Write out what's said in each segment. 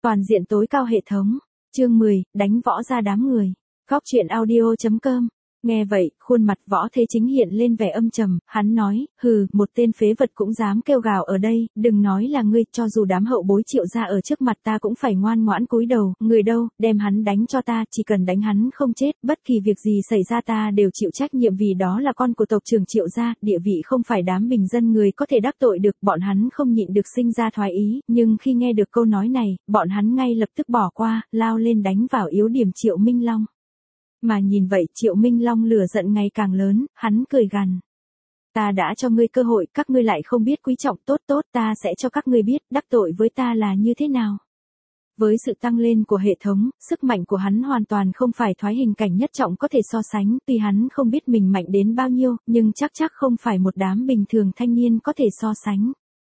Toàn diện tối cao hệ thống. Chương 10, đánh võ ra đám người. Góc truyện audio.com. Nghe vậy, khuôn mặt Võ Thế Chính hiện lên vẻ âm trầm, hắn nói, hừ, một tên phế vật cũng dám kêu gào ở đây, đừng nói là ngươi, cho dù đám hậu bối Triệu gia ở trước mặt ta cũng phải ngoan ngoãn cúi đầu, người đâu, đem hắn đánh cho ta, chỉ cần đánh hắn không chết, bất kỳ việc gì xảy ra ta đều chịu trách nhiệm vì đó là con của tộc trưởng Triệu gia, địa vị không phải đám bình dân người có thể đắc tội được, bọn hắn không nhịn được sinh ra thoái ý, nhưng khi nghe được câu nói này, bọn hắn ngay lập tức bỏ qua, lao lên đánh vào yếu điểm Triệu Minh Long. Mà nhìn vậy Triệu Minh Long lửa giận ngày càng lớn, hắn cười gằn. Ta đã cho ngươi cơ hội, các ngươi lại không biết quý trọng, tốt tốt, ta sẽ cho các ngươi biết, đắc tội với ta là như thế nào. Với sự tăng lên của hệ thống, sức mạnh của hắn hoàn toàn không phải thoái hình cảnh nhất trọng có thể so sánh, tuy hắn không biết mình mạnh đến bao nhiêu, nhưng chắc không phải một đám bình thường thanh niên có thể so sánh.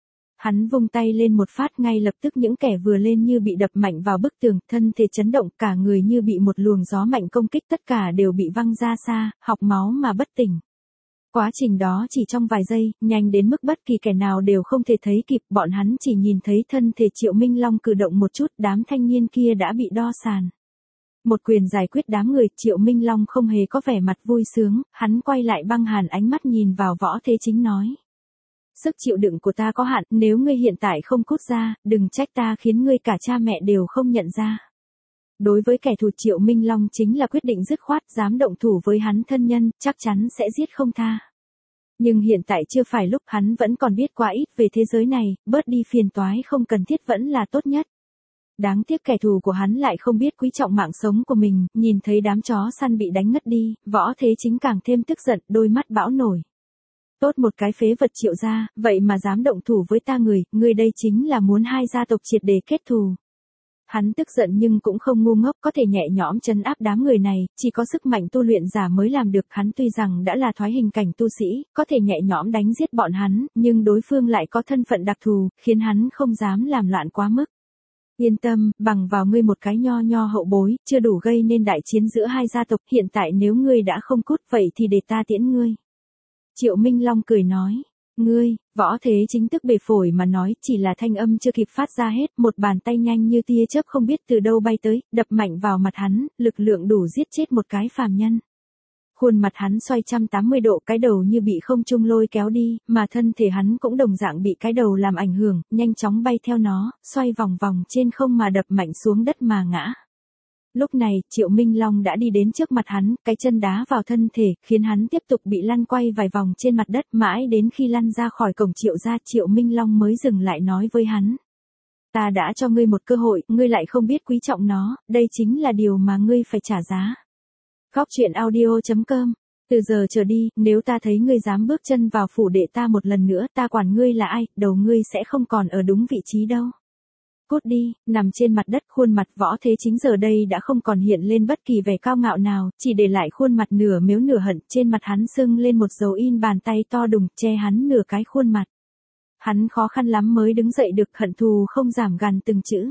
Hắn vung tay lên một phát, ngay lập tức những kẻ vừa lên như bị đập mạnh vào bức tường, thân thể chấn động, cả người như bị một luồng gió mạnh công kích, tất cả đều bị văng ra xa, học máu mà bất tỉnh. Quá trình đó chỉ trong vài giây, nhanh đến mức bất kỳ kẻ nào đều không thể thấy kịp, bọn hắn chỉ nhìn thấy thân thể Triệu Minh Long cử động một chút, đám thanh niên kia đã bị đo sàn. Một quyền giải quyết đám người, Triệu Minh Long không hề có vẻ mặt vui sướng, hắn quay lại băng hàn ánh mắt nhìn vào Võ Thế Chính nói. Sức chịu đựng của ta có hạn, nếu ngươi hiện tại không cút ra, đừng trách ta khiến ngươi cả cha mẹ đều không nhận ra. Đối với kẻ thù Triệu Minh Long chính là quyết định dứt khoát, dám động thủ với hắn thân nhân, chắc chắn sẽ giết không tha. Nhưng hiện tại chưa phải lúc, hắn vẫn còn biết quá ít về thế giới này, bớt đi phiền toái không cần thiết vẫn là tốt nhất. Đáng tiếc kẻ thù của hắn lại không biết quý trọng mạng sống của mình, nhìn thấy đám chó săn bị đánh ngất đi, Võ Thế Chính càng thêm tức giận, đôi mắt bão nổi. Tốt một cái phế vật Triệu gia, vậy mà dám động thủ với ta, người đây chính là muốn hai gia tộc triệt để kết thù. Hắn tức giận nhưng cũng không ngu ngốc, có thể nhẹ nhõm trấn áp đám người này, chỉ có sức mạnh tu luyện giả mới làm được. Hắn tuy rằng đã là thoái hình cảnh tu sĩ, có thể nhẹ nhõm đánh giết bọn hắn, nhưng đối phương lại có thân phận đặc thù, khiến hắn không dám làm loạn quá mức. Yên tâm, bằng vào ngươi một cái nho hậu bối, chưa đủ gây nên đại chiến giữa hai gia tộc, hiện tại nếu ngươi đã không cút vậy thì để ta tiễn ngươi. Triệu Minh Long cười nói, ngươi, Võ Thế Chính tức bể phổi mà nói, chỉ là thanh âm chưa kịp phát ra hết, một bàn tay nhanh như tia chớp không biết từ đâu bay tới, đập mạnh vào mặt hắn, lực lượng đủ giết chết một cái phàm nhân. Khuôn mặt hắn xoay 180 độ, cái đầu như bị không trung lôi kéo đi, mà thân thể hắn cũng đồng dạng bị cái đầu làm ảnh hưởng, nhanh chóng bay theo nó, xoay vòng vòng trên không mà đập mạnh xuống đất mà ngã. Lúc này, Triệu Minh Long đã đi đến trước mặt hắn, cái chân đá vào thân thể, khiến hắn tiếp tục bị lăn quay vài vòng trên mặt đất, mãi đến khi lăn ra khỏi cổng Triệu gia, Triệu Minh Long mới dừng lại nói với hắn. Ta đã cho ngươi một cơ hội, ngươi lại không biết quý trọng nó, đây chính là điều mà ngươi phải trả giá. Góc truyện audio.com. Từ giờ trở đi, nếu ta thấy ngươi dám bước chân vào phủ đệ ta một lần nữa, ta quản ngươi là ai, đầu ngươi sẽ không còn ở đúng vị trí đâu. Cút đi, nằm trên mặt đất, khuôn mặt Võ Thế Chính giờ đây đã không còn hiện lên bất kỳ vẻ cao ngạo nào, chỉ để lại khuôn mặt nửa mếu nửa hận, trên mặt hắn sưng lên một dấu in bàn tay to đùng, che hắn nửa cái khuôn mặt. Hắn khó khăn lắm mới đứng dậy được, hận thù không giảm gằn từng chữ.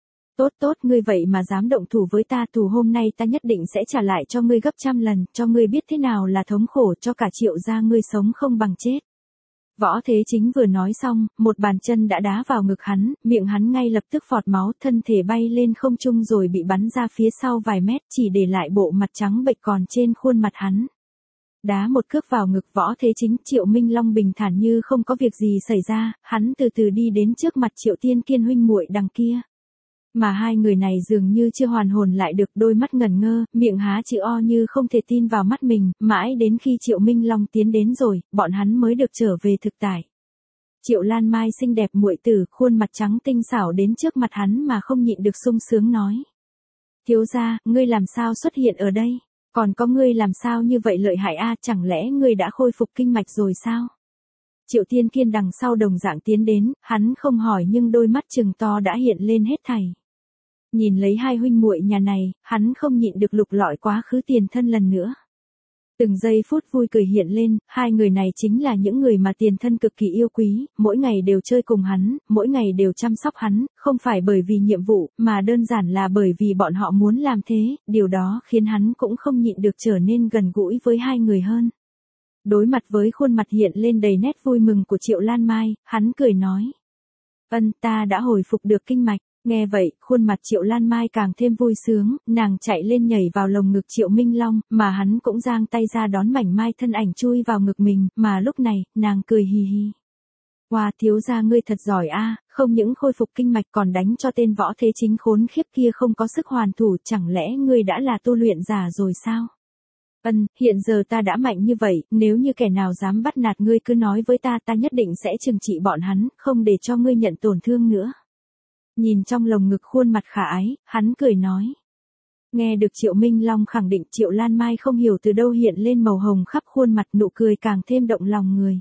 Tốt, ngươi vậy mà dám động thủ với ta, thù hôm nay ta nhất định sẽ trả lại cho ngươi gấp 100 lần, cho ngươi biết thế nào là thống khổ, cho cả Triệu gia ngươi sống không bằng chết. Võ Thế Chính vừa nói xong, một bàn chân đã đá vào ngực hắn, miệng hắn ngay lập tức phọt máu, thân thể bay lên không trung rồi bị bắn ra phía sau vài mét, chỉ để lại bộ mặt trắng bệch còn trên khuôn mặt hắn. Đá một cước vào ngực Võ Thế Chính, Triệu Minh Long bình thản như không có việc gì xảy ra, hắn từ từ đi đến trước mặt Triệu Tiên Kiên huynh muội đằng kia. Mà hai người này dường như chưa hoàn hồn lại được, đôi mắt ngẩn ngơ, miệng há chữ O như không thể tin vào mắt mình, mãi đến khi Triệu Minh Long tiến đến rồi, bọn hắn mới được trở về thực tại. Triệu Lan Mai xinh đẹp muội tử, khuôn mặt trắng tinh xảo đến trước mặt hắn mà không nhịn được sung sướng nói. Thiếu gia, ngươi làm sao xuất hiện ở đây? Còn có ngươi làm sao như vậy lợi hại a, chẳng lẽ ngươi đã khôi phục kinh mạch rồi sao? Triệu Tiên Kiên đằng sau đồng dạng tiến đến, hắn không hỏi nhưng đôi mắt trừng to đã hiện lên hết thảy. Nhìn lấy hai huynh muội nhà này, hắn không nhịn được lục lọi quá khứ tiền thân lần nữa. Từng giây phút vui cười hiện lên, hai người này chính là những người mà tiền thân cực kỳ yêu quý, mỗi ngày đều chơi cùng hắn, mỗi ngày đều chăm sóc hắn, không phải bởi vì nhiệm vụ, mà đơn giản là bởi vì bọn họ muốn làm thế, điều đó khiến hắn cũng không nhịn được trở nên gần gũi với hai người hơn. Đối mặt với khuôn mặt hiện lên đầy nét vui mừng của Triệu Lan Mai, hắn cười nói. Ta đã hồi phục được kinh mạch. Nghe vậy, khuôn mặt Triệu Lan Mai càng thêm vui sướng, nàng chạy lên nhảy vào lồng ngực Triệu Minh Long, mà hắn cũng giang tay ra đón mảnh mai thân ảnh chui vào ngực mình, mà lúc này, nàng cười hì hì. Wow, thiếu gia ngươi thật giỏi a, không những khôi phục kinh mạch còn đánh cho tên Võ Thế Chính khốn khiếp kia không có sức hoàn thủ, chẳng lẽ ngươi đã là tu luyện giả rồi sao? Hiện giờ ta đã mạnh như vậy, nếu như kẻ nào dám bắt nạt ngươi cứ nói với ta, ta nhất định sẽ trừng trị bọn hắn, không để cho ngươi nhận tổn thương nữa. Nhìn trong lồng ngực khuôn mặt khả ái, hắn cười nói. Nghe được Triệu Minh Long khẳng định, Triệu Lan Mai không hiểu từ đâu hiện lên màu hồng khắp khuôn mặt, nụ cười càng thêm động lòng người.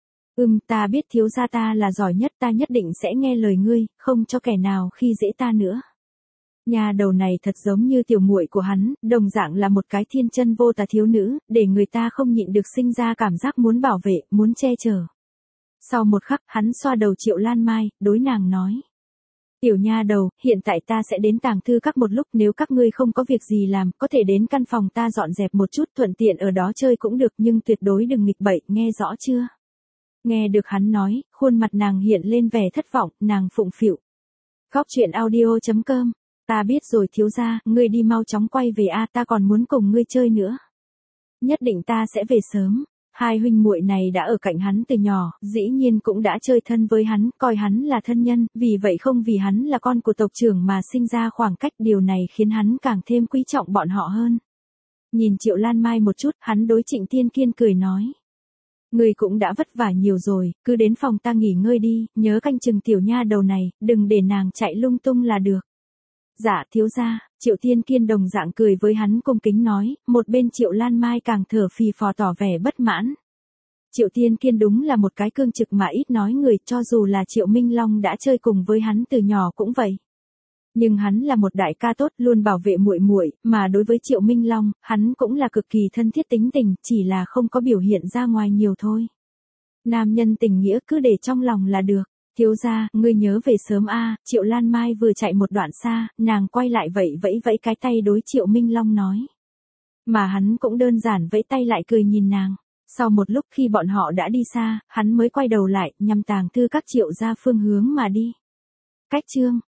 Ta biết thiếu gia ta là giỏi nhất, ta nhất định sẽ nghe lời ngươi, không cho kẻ nào khi dễ ta nữa. Nhà đầu này thật giống như tiểu muội của hắn, đồng dạng là một cái thiên chân vô tà thiếu nữ, để người ta không nhịn được sinh ra cảm giác muốn bảo vệ, muốn che chở. Sau một khắc, hắn xoa đầu Triệu Lan Mai, đối nàng nói. Tiểu nha đầu, hiện tại ta sẽ đến tàng thư các một lúc, nếu các ngươi không có việc gì làm, có thể đến căn phòng ta dọn dẹp một chút, thuận tiện ở đó chơi cũng được, nhưng tuyệt đối đừng nghịch bậy, nghe rõ chưa? Nghe được hắn nói, khuôn mặt nàng hiện lên vẻ thất vọng, nàng phụng phịu. Góc truyện audio.com. Ta biết rồi thiếu gia, ngươi đi mau chóng quay về a, ta còn muốn cùng ngươi chơi nữa. Nhất định ta sẽ về sớm. Hai huynh muội này đã ở cạnh hắn từ nhỏ, dĩ nhiên cũng đã chơi thân với hắn, coi hắn là thân nhân, vì vậy không vì hắn là con của tộc trưởng mà sinh ra khoảng cách, điều này khiến hắn càng thêm quý trọng bọn họ hơn. Nhìn Triệu Lan Mai một chút, hắn đối Trịnh Tiên Kiên cười nói. Ngươi cũng đã vất vả nhiều rồi, cứ đến phòng ta nghỉ ngơi đi, nhớ canh chừng tiểu nha đầu này, đừng để nàng chạy lung tung là được. Dạ thiếu gia, Triệu Tiên Kiên đồng dạng cười với hắn cung kính nói, một bên Triệu Lan Mai càng thở phì phò tỏ vẻ bất mãn. Triệu Tiên Kiên đúng là một cái cương trực mà ít nói người, cho dù là Triệu Minh Long đã chơi cùng với hắn từ nhỏ cũng vậy. Nhưng hắn là một đại ca tốt, luôn bảo vệ muội muội, mà đối với Triệu Minh Long, hắn cũng là cực kỳ thân thiết tính tình, chỉ là không có biểu hiện ra ngoài nhiều thôi. Nam nhân tình nghĩa cứ để trong lòng là được. Thiếu gia, ngươi nhớ về sớm a. Triệu Lan Mai vừa chạy một đoạn xa, nàng quay lại vẫy vẫy cái tay đối Triệu Minh Long nói. Mà hắn cũng đơn giản vẫy tay lại cười nhìn nàng. Sau một lúc khi bọn họ đã đi xa, hắn mới quay đầu lại, nhằm tàng thư các Triệu gia phương hướng mà đi. Cách chương